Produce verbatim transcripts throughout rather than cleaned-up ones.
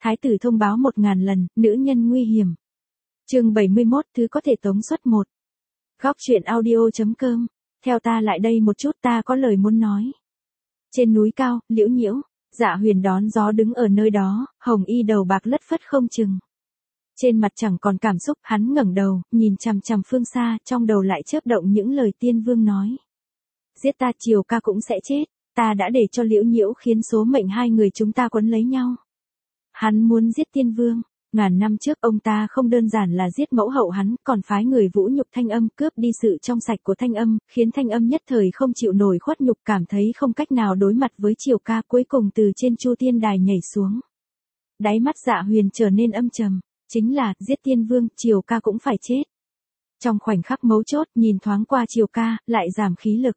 Thái tử thông báo một ngàn lần, nữ nhân nguy hiểm. Chương bảy mươi mốt, thứ có thể tống xuất một. Góc truyện audio chấm com. Theo ta lại đây một chút, ta có lời muốn nói. Trên núi cao, Liễu Nhiễu, Dạ Huyền đón gió đứng ở nơi đó, hồng y đầu bạc lất phất không chừng. Trên mặt chẳng còn cảm xúc, hắn ngẩng đầu, nhìn chằm chằm phương xa, trong đầu lại chớp động những lời tiên vương nói. Giết ta Triều ca cũng sẽ chết, ta đã để cho Liễu Nhiễu khiến số mệnh hai người chúng ta quấn lấy nhau. Hắn muốn giết tiên vương, ngàn năm trước ông ta không đơn giản là giết mẫu hậu hắn, còn phái người vũ nhục Thanh Âm, cướp đi sự trong sạch của Thanh Âm, khiến Thanh Âm nhất thời không chịu nổi khuất nhục, cảm thấy không cách nào đối mặt với Triều ca, cuối cùng từ trên Chu Tiên Đài nhảy xuống. Đáy mắt Dạ Huyền trở nên âm trầm, chính là giết tiên vương, Triều ca cũng phải chết. Trong khoảnh khắc mấu chốt, nhìn thoáng qua Triều ca, lại giảm khí lực.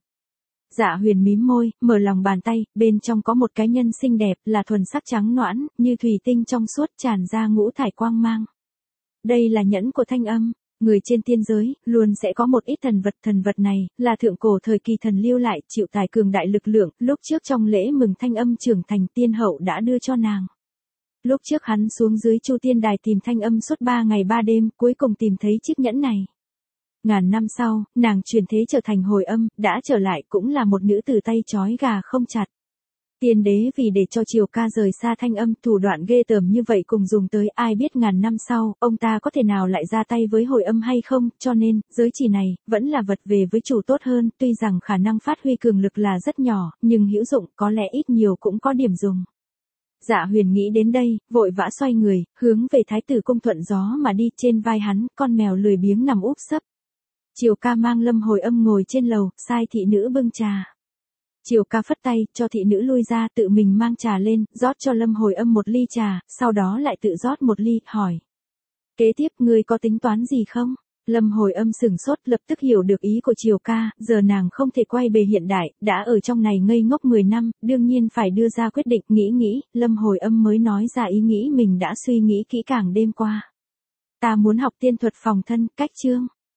Dạ Huyền mím môi, mở lòng bàn tay, bên trong có một cái nhân xinh đẹp, là thuần sắc trắng nõn, như thủy tinh trong suốt, tràn ra ngũ thải quang mang. Đây là nhẫn của Thanh Âm, người trên tiên giới, luôn sẽ có một ít thần vật, thần vật này, là thượng cổ thời kỳ thần lưu lại, chịu tài cường đại lực lượng, lúc trước trong lễ mừng Thanh Âm trưởng thành tiên hậu đã đưa cho nàng. Lúc trước hắn xuống dưới Chu Tiên Đài tìm Thanh Âm suốt ba ngày ba đêm, cuối cùng tìm thấy chiếc nhẫn này. Ngàn năm sau, nàng chuyển thế trở thành Hồi Âm, đã trở lại cũng là một nữ tử tay trói gà không chặt. Tiên đế vì để cho Triều ca rời xa Thanh Âm, thủ đoạn ghê tởm như vậy cùng dùng tới, ai biết ngàn năm sau, ông ta có thể nào lại ra tay với Hồi Âm hay không, cho nên, giới chỉ này, vẫn là vật về với chủ tốt hơn, tuy rằng khả năng phát huy cường lực là rất nhỏ, nhưng hữu dụng, có lẽ ít nhiều cũng có điểm dùng. Dạ Huyền nghĩ đến đây, vội vã xoay người, hướng về Thái tử cung thuận gió mà đi, trên vai hắn, con mèo lười biếng nằm úp sấp. Triều ca mang Lâm Hồi Âm ngồi trên lầu, sai thị nữ bưng trà. Triều ca phất tay, cho thị nữ lui ra, tự mình mang trà lên, rót cho Lâm Hồi Âm một ly trà, sau đó lại tự rót một ly, hỏi. Kế tiếp, ngươi có tính toán gì không? Lâm Hồi Âm sửng sốt, lập tức hiểu được ý của Triều ca, giờ nàng không thể quay về hiện đại, đã ở trong này ngây ngốc mười năm, đương nhiên phải đưa ra quyết định, nghĩ nghĩ, Lâm Hồi Âm mới nói ra ý nghĩ mình đã suy nghĩ kỹ càng đêm qua. Ta muốn học tiên thuật phòng thân, cách chương.